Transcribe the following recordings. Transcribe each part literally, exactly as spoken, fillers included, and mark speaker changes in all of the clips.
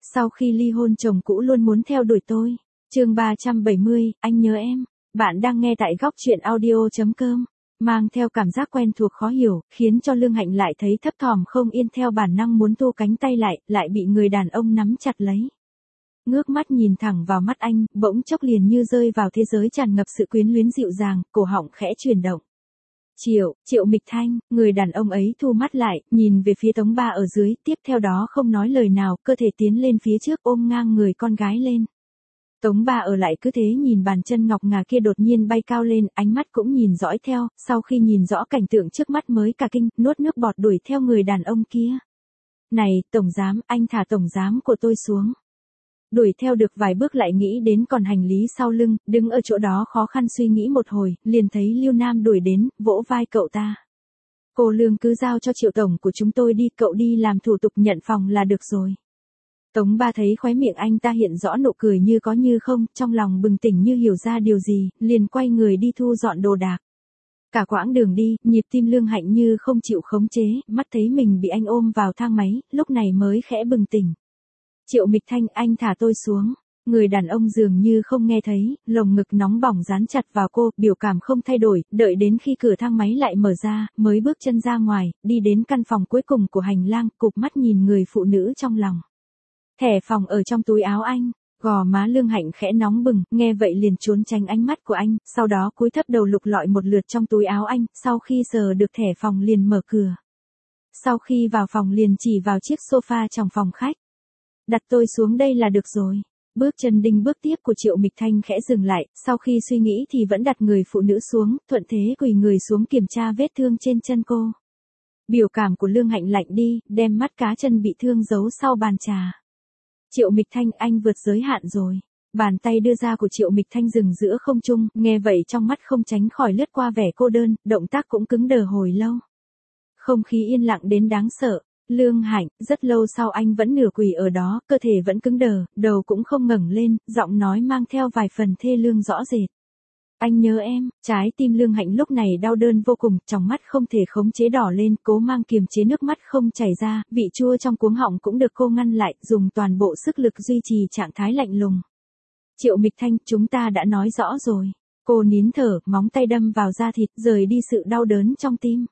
Speaker 1: Sau khi ly hôn chồng cũ luôn muốn theo đuổi tôi. Chương ba trăm bảy mươi, anh nhớ em. Bạn đang nghe tại góc truyện audio chấm com. Mang theo cảm giác quen thuộc khó hiểu, khiến cho Lương Hạnh lại thấy thấp thỏm không yên, theo bản năng muốn thu cánh tay lại, lại bị người đàn ông nắm chặt lấy. Ngước mắt nhìn thẳng vào mắt anh, bỗng chốc liền như rơi vào thế giới tràn ngập sự quyến luyến dịu dàng, cổ họng khẽ chuyển động. Triệu, Triệu Mịch Thanh, người đàn ông ấy thu mắt lại, nhìn về phía Tống Ba ở dưới, tiếp theo đó không nói lời nào, cơ thể tiến lên phía trước ôm ngang người con gái lên. Tống Ba ở lại cứ thế nhìn bàn chân ngọc ngà kia đột nhiên bay cao lên, ánh mắt cũng nhìn dõi theo, sau khi nhìn rõ cảnh tượng trước mắt mới cả kinh, nuốt nước bọt đuổi theo người đàn ông kia. Này, tổng giám, anh thả tổng giám của tôi xuống. Đuổi theo được vài bước lại nghĩ đến còn hành lý sau lưng, đứng ở chỗ đó khó khăn suy nghĩ một hồi, liền thấy Lưu Nam đuổi đến, vỗ vai cậu ta. Cô Lương cứ giao cho Triệu tổng của chúng tôi đi, cậu đi làm thủ tục nhận phòng là được rồi. Tống Ba thấy khóe miệng anh ta hiện rõ nụ cười như có như không, trong lòng bừng tỉnh như hiểu ra điều gì, liền quay người đi thu dọn đồ đạc. Cả quãng đường đi, nhịp tim Lương Hạnh như không chịu khống chế, mắt thấy mình bị anh ôm vào thang máy, lúc này mới khẽ bừng tỉnh. Triệu Mịch Thanh, anh thả tôi xuống. Người đàn ông dường như không nghe thấy, lồng ngực nóng bỏng dán chặt vào cô, biểu cảm không thay đổi, đợi đến khi cửa thang máy lại mở ra, mới bước chân ra ngoài, đi đến căn phòng cuối cùng của hành lang, cụp mắt nhìn người phụ nữ trong lòng. Thẻ phòng ở trong túi áo anh, gò má Lương Hạnh khẽ nóng bừng, nghe vậy liền trốn tránh ánh mắt của anh, sau đó cúi thấp đầu lục lọi một lượt trong túi áo anh, sau khi sờ được thẻ phòng liền mở cửa. Sau khi vào phòng liền chỉ vào chiếc sofa trong phòng khách. Đặt tôi xuống đây là được rồi. Bước chân đinh bước tiếp của Triệu Mịch Thanh khẽ dừng lại, sau khi suy nghĩ thì vẫn đặt người phụ nữ xuống, thuận thế quỳ người xuống kiểm tra vết thương trên chân cô. Biểu cảm của Lương Hạnh lạnh đi, đem mắt cá chân bị thương giấu sau bàn trà. Triệu Mịch Thanh, anh vượt giới hạn rồi. Bàn tay đưa ra của Triệu Mịch Thanh dừng giữa không trung, nghe vậy trong mắt không tránh khỏi lướt qua vẻ cô đơn, động tác cũng cứng đờ hồi lâu. Không khí yên lặng đến đáng sợ. Lương Hạnh, rất lâu sau anh vẫn nửa quỳ ở đó, cơ thể vẫn cứng đờ, đầu cũng không ngẩng lên, giọng nói mang theo vài phần thê lương rõ rệt. Anh nhớ em. Trái tim Lương Hạnh lúc này đau đớn vô cùng, trong mắt không thể khống chế đỏ lên, cố mang kiềm chế nước mắt không chảy ra, vị chua trong cuống họng cũng được cô ngăn lại, dùng toàn bộ sức lực duy trì trạng thái lạnh lùng. Triệu Mịch Thanh, chúng ta đã nói rõ rồi. Cô nín thở, móng tay đâm vào da thịt, rời đi sự đau đớn trong tim.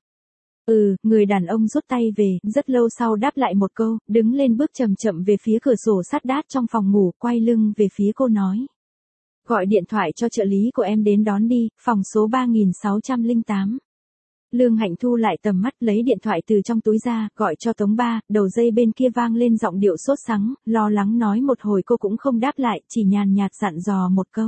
Speaker 1: Ừ, người đàn ông rút tay về, rất lâu sau đáp lại một câu, đứng lên bước chậm chậm về phía cửa sổ sắt đát trong phòng ngủ, quay lưng về phía cô nói. Gọi điện thoại cho trợ lý của em đến đón đi, phòng số ba nghìn sáu trăm lẻ tám. Lương Hạnh thu lại tầm mắt, lấy điện thoại từ trong túi ra, gọi cho Tống Ba, đầu dây bên kia vang lên giọng điệu sốt sắng, lo lắng nói một hồi cô cũng không đáp lại, chỉ nhàn nhạt dặn dò một câu.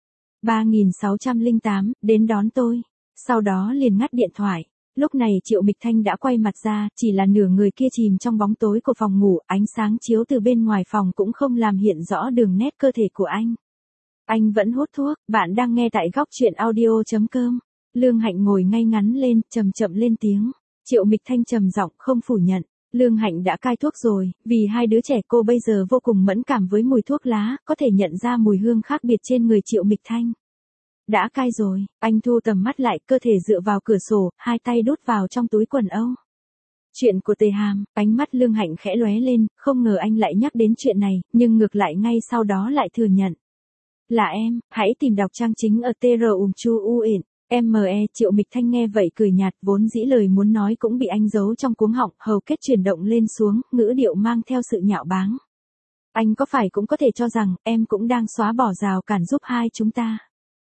Speaker 1: ba nghìn sáu trăm lẻ tám, đến đón tôi. Sau đó liền ngắt điện thoại. Lúc này Triệu Mịch Thanh đã quay mặt ra, chỉ là nửa người kia chìm trong bóng tối của phòng ngủ, ánh sáng chiếu từ bên ngoài phòng cũng không làm hiện rõ đường nét cơ thể của anh. Anh vẫn hút thuốc, bạn đang nghe tại góc truyện audio chấm com. Lương Hạnh ngồi ngay ngắn lên, chậm chậm lên tiếng. Triệu Mịch Thanh trầm giọng, không phủ nhận. Lương Hạnh đã cai thuốc rồi, vì hai đứa trẻ cô bây giờ vô cùng mẫn cảm với mùi thuốc lá, có thể nhận ra mùi hương khác biệt trên người Triệu Mịch Thanh. Đã cai rồi, anh thu tầm mắt lại, cơ thể dựa vào cửa sổ, hai tay đút vào trong túi quần âu. Chuyện của Tề Hàm, ánh mắt Lương Hạnh khẽ lóe lên, không ngờ anh lại nhắc đến chuyện này, nhưng ngược lại ngay sau đó lại thừa nhận. Là em, hãy tìm đọc trang chính ở tê rờ ùm chu u ỉn, em e. Triệu Mịch Thanh nghe vậy cười nhạt, vốn dĩ lời muốn nói cũng bị anh giấu trong cuống họng, hầu kết chuyển động lên xuống, ngữ điệu mang theo sự nhạo báng. Anh có phải cũng có thể cho rằng, em cũng đang xóa bỏ rào cản giúp hai chúng ta.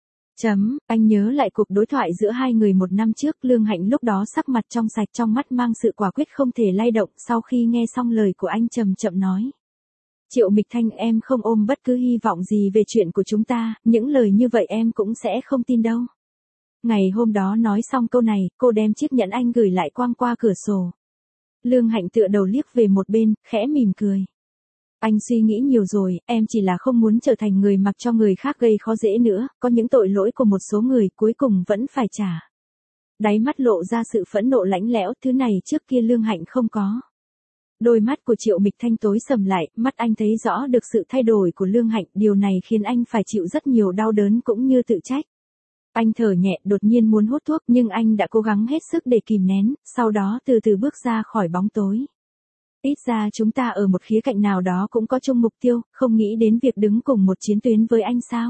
Speaker 1: Chấm, anh nhớ lại cuộc đối thoại giữa hai người một năm trước, Lương Hạnh lúc đó sắc mặt trong sạch, trong mắt mang sự quả quyết không thể lay động, sau khi nghe xong lời của anh chậm chậm nói. Triệu Mịch Thanh, em không ôm bất cứ hy vọng gì về chuyện của chúng ta, những lời như vậy em cũng sẽ không tin đâu. Ngày hôm đó nói xong câu này, cô đem chiếc nhẫn anh gửi lại quăng qua cửa sổ. Lương Hạnh tựa đầu liếc về một bên, khẽ mỉm cười. Anh suy nghĩ nhiều rồi, em chỉ là không muốn trở thành người mặc cho người khác gây khó dễ nữa, có những tội lỗi của một số người cuối cùng vẫn phải trả. Đáy mắt lộ ra sự phẫn nộ lạnh lẽo, thứ này trước kia Lương Hạnh không có. Đôi mắt của Triệu Mịch Thanh tối sầm lại, mắt anh thấy rõ được sự thay đổi của Lương Hạnh, điều này khiến anh phải chịu rất nhiều đau đớn cũng như tự trách. Anh thở nhẹ, đột nhiên muốn hút thuốc, nhưng anh đã cố gắng hết sức để kìm nén, sau đó từ từ bước ra khỏi bóng tối. Ít ra chúng ta ở một khía cạnh nào đó cũng có chung mục tiêu, không nghĩ đến việc đứng cùng một chiến tuyến với anh sao.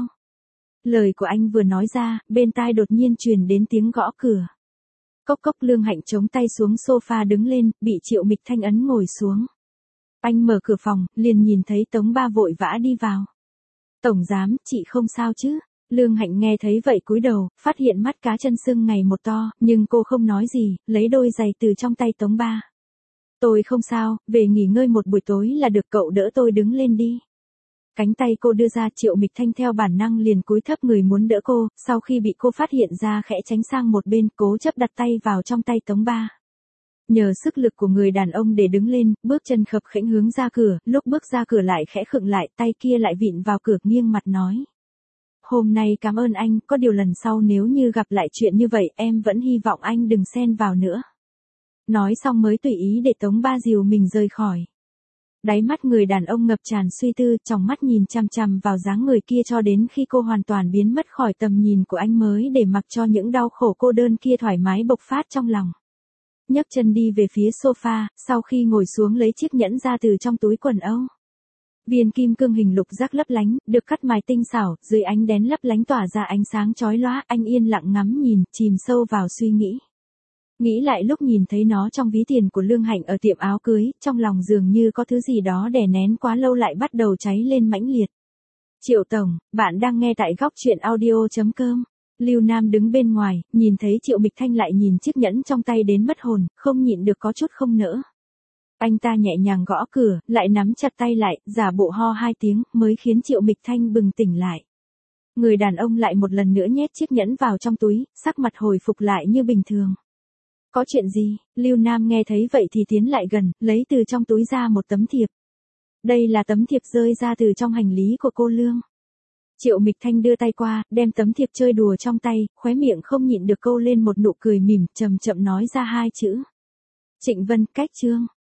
Speaker 1: Lời của anh vừa nói ra, bên tai đột nhiên truyền đến tiếng gõ cửa. Cốc cốc. Lương Hạnh chống tay xuống sofa đứng lên, bị Triệu Mịch Thanh ấn ngồi xuống. Anh mở cửa phòng, liền nhìn thấy Tống Ba vội vã đi vào. Tổng giám, chị không sao chứ? Lương Hạnh nghe thấy vậy cúi đầu, phát hiện mắt cá chân sưng ngày một to, nhưng cô không nói gì, lấy đôi giày từ trong tay Tống Ba. Tôi không sao, về nghỉ ngơi một buổi tối là được, cậu đỡ tôi đứng lên đi. Cánh tay cô đưa ra, Triệu Mịch Thanh theo bản năng liền cúi thấp người muốn đỡ cô, sau khi bị cô phát hiện ra khẽ tránh sang một bên, cố chấp đặt tay vào trong tay Tống Ba. Nhờ sức lực của người đàn ông để đứng lên, bước chân khập khẽnh hướng ra cửa, lúc bước ra cửa lại khẽ khựng lại, tay kia lại vịn vào cửa, nghiêng mặt nói. Hôm nay cảm ơn anh, có điều lần sau nếu như gặp lại chuyện như vậy em vẫn hy vọng anh đừng xen vào nữa. Nói xong mới tùy ý để Tống Ba dìu mình rời khỏi. Đáy mắt người đàn ông ngập tràn suy tư, trong mắt nhìn chằm chằm vào dáng người kia cho đến khi cô hoàn toàn biến mất khỏi tầm nhìn của anh mới để mặc cho những đau khổ cô đơn kia thoải mái bộc phát trong lòng. Nhấc chân đi về phía sofa, sau khi ngồi xuống lấy chiếc nhẫn ra từ trong túi quần âu. Viên kim cương hình lục giác lấp lánh, được cắt mài tinh xảo, dưới ánh đèn lấp lánh tỏa ra ánh sáng chói lóa, anh yên lặng ngắm nhìn, chìm sâu vào suy nghĩ. Nghĩ lại lúc nhìn thấy nó trong ví tiền của Lương Hạnh ở tiệm áo cưới, trong lòng dường như có thứ gì đó đè nén quá lâu lại bắt đầu cháy lên mãnh liệt. Triệu Tổng, bạn đang nghe tại góc truyện audio chấm com. Lưu Nam đứng bên ngoài, nhìn thấy Triệu Mịch Thanh lại nhìn chiếc nhẫn trong tay đến mất hồn, không nhịn được có chút không nỡ. Anh ta nhẹ nhàng gõ cửa, lại nắm chặt tay lại, giả bộ ho hai tiếng, mới khiến Triệu Mịch Thanh bừng tỉnh lại. Người đàn ông lại một lần nữa nhét chiếc nhẫn vào trong túi, sắc mặt hồi phục lại như bình thường. Có chuyện gì? Lưu Nam nghe thấy vậy thì tiến lại gần, lấy từ trong túi ra một tấm thiệp. Đây là tấm thiệp rơi ra từ trong hành lý của cô Lương. Triệu Mịch Thanh đưa tay qua, đem tấm thiệp chơi đùa trong tay, khóe miệng không nhịn được câu lên một nụ cười mỉm, chậm chậm nói ra hai chữ. Trịnh Vân, cách chương.